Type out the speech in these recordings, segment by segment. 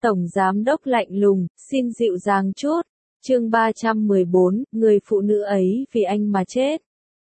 Tổng giám đốc lạnh lùng, xin dịu dàng chút. Chương 314, người phụ nữ ấy vì anh mà chết.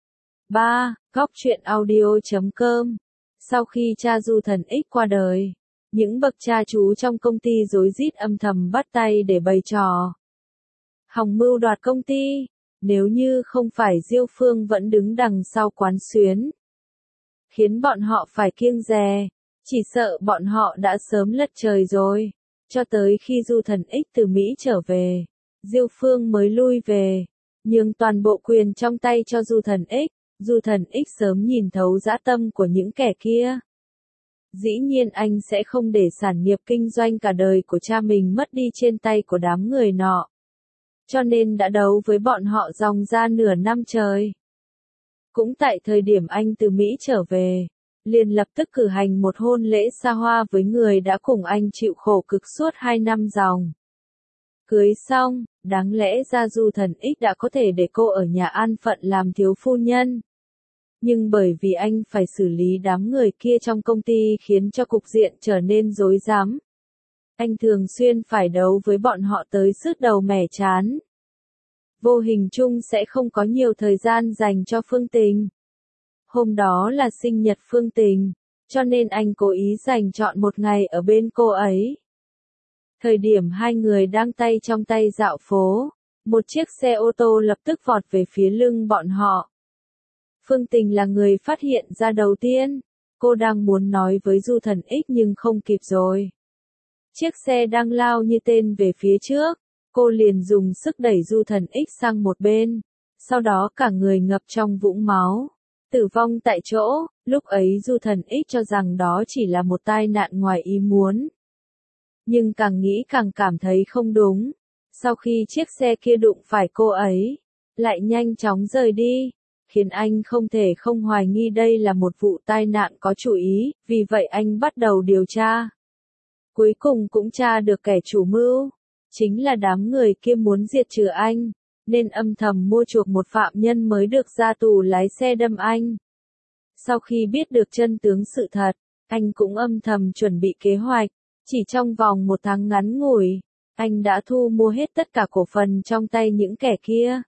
3. Góc truyện audio.com. Sau khi cha Du Thần X qua đời, những bậc cha chú trong công ty rối rít âm thầm bắt tay để bày trò hòng mưu đoạt công ty, nếu như không phải Diêu Phương vẫn đứng đằng sau quán xuyến, khiến bọn họ phải kiêng dè, chỉ sợ bọn họ đã sớm lật trời rồi. Cho tới khi Du Thần X từ Mỹ trở về, Diêu Phương mới lui về, nhường toàn bộ quyền trong tay cho Du Thần X. Du Thần X sớm nhìn thấu dã tâm của những kẻ kia. Dĩ nhiên anh sẽ không để sản nghiệp kinh doanh cả đời của cha mình mất đi trên tay của đám người nọ. Cho nên đã đấu với bọn họ dòng ra nửa năm trời. Cũng tại thời điểm anh từ Mỹ trở về, liền lập tức cử hành một hôn lễ xa hoa với người đã cùng anh chịu khổ cực suốt 2 năm dòng. Cưới xong, đáng lẽ ra Du Thần X đã có thể để cô ở nhà an phận làm thiếu phu nhân. Nhưng bởi vì anh phải xử lý đám người kia trong công ty khiến cho cục diện trở nên rối rắm. Anh thường xuyên phải đấu với bọn họ tới sứt đầu mẻ trán. Vô hình chung sẽ không có nhiều thời gian dành cho Phương Tình. Hôm đó là sinh nhật Phương Tình, cho nên anh cố ý dành chọn một ngày ở bên cô ấy. Thời điểm hai người đang tay trong tay dạo phố, một chiếc xe ô tô lập tức vọt về phía lưng bọn họ. Phương Tình là người phát hiện ra đầu tiên, cô đang muốn nói với Du Thần X nhưng không kịp rồi. Chiếc xe đang lao như tên về phía trước, cô liền dùng sức đẩy Du Thần X sang một bên, sau đó cả người ngập trong vũng máu, tử vong tại chỗ. Lúc ấy Du Thần X cho rằng đó chỉ là một tai nạn ngoài ý muốn. Nhưng càng nghĩ càng cảm thấy không đúng, sau khi chiếc xe kia đụng phải cô ấy, lại nhanh chóng rời đi, khiến anh không thể không hoài nghi đây là một vụ tai nạn có chủ ý, vì vậy anh bắt đầu điều tra. Cuối cùng cũng tra được kẻ chủ mưu, chính là đám người kia muốn diệt trừ anh, nên âm thầm mua chuộc một phạm nhân mới được ra tù lái xe đâm anh. Sau khi biết được chân tướng sự thật, anh cũng âm thầm chuẩn bị kế hoạch, chỉ trong vòng 1 tháng ngắn ngủi, anh đã thu mua hết tất cả cổ phần trong tay những kẻ kia.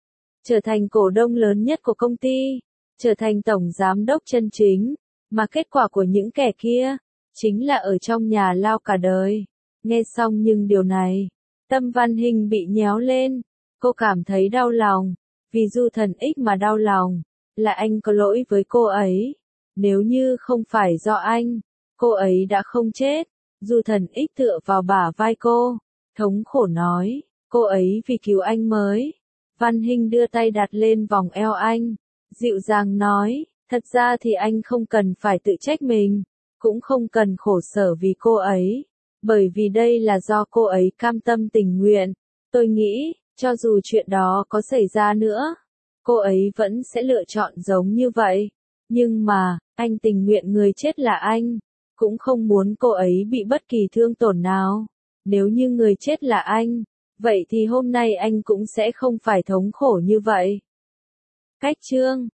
Trở thành cổ đông lớn nhất của công ty, trở thành tổng giám đốc chân chính, mà kết quả của những kẻ kia, chính là ở trong nhà lao cả đời. Nghe xong nhưng điều này, tâm Văn Hình bị nhéo lên, cô cảm thấy đau lòng, vì Du Thần X mà đau lòng, là anh có lỗi với cô ấy. Nếu như không phải do anh, cô ấy đã không chết. Du Thần X tựa vào bả vai cô, thống khổ nói, cô ấy vì cứu anh mới. Văn Hình đưa tay đặt lên vòng eo anh, dịu dàng nói, thật ra thì anh không cần phải tự trách mình, cũng không cần khổ sở vì cô ấy, bởi vì đây là do cô ấy cam tâm tình nguyện. Tôi nghĩ, cho dù chuyện đó có xảy ra nữa, cô ấy vẫn sẽ lựa chọn giống như vậy. Nhưng mà, anh tình nguyện người chết là anh, cũng không muốn cô ấy bị bất kỳ thương tổn nào. Nếu như người chết là anh, vậy thì hôm nay anh cũng sẽ không phải thống khổ như vậy. Cách chương